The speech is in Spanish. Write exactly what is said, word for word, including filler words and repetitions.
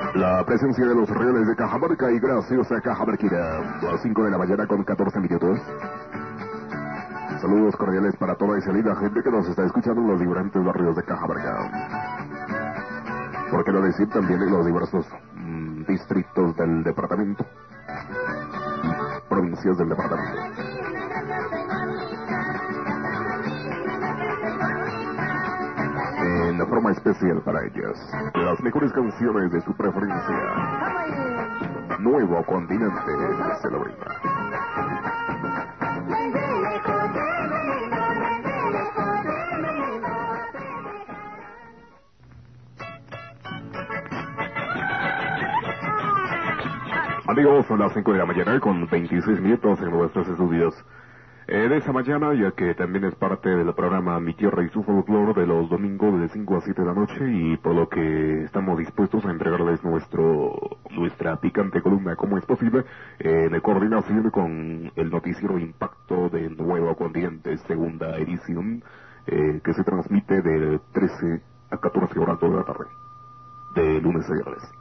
La presencia de los reales de Cajamarca y graciosa Cajamarquina. A las cinco de la mañana con catorce minutos. Saludos cordiales para toda esa linda gente que nos está escuchando en los diferentes barrios de Cajamarca. ¿Por qué no decir también en los diversos mmm, distritos del departamento? Provincias del departamento. En la forma especial para ellas, las mejores canciones de su preferencia. Nuevo Continente se lo brinda. Amigos, son las cinco de la mañana con veintiséis minutos en nuestros estudios. Eh, de esa mañana, ya que también es parte del programa Mi Tierra y su Folclore de los domingos de cinco a siete de la noche, y por lo que estamos dispuestos a entregarles nuestro nuestra picante columna como es posible, eh, en coordinación con el noticiero Impacto de Nuevo Continente, segunda edición, eh, que se transmite de trece a catorce horas de la tarde, de lunes a viernes.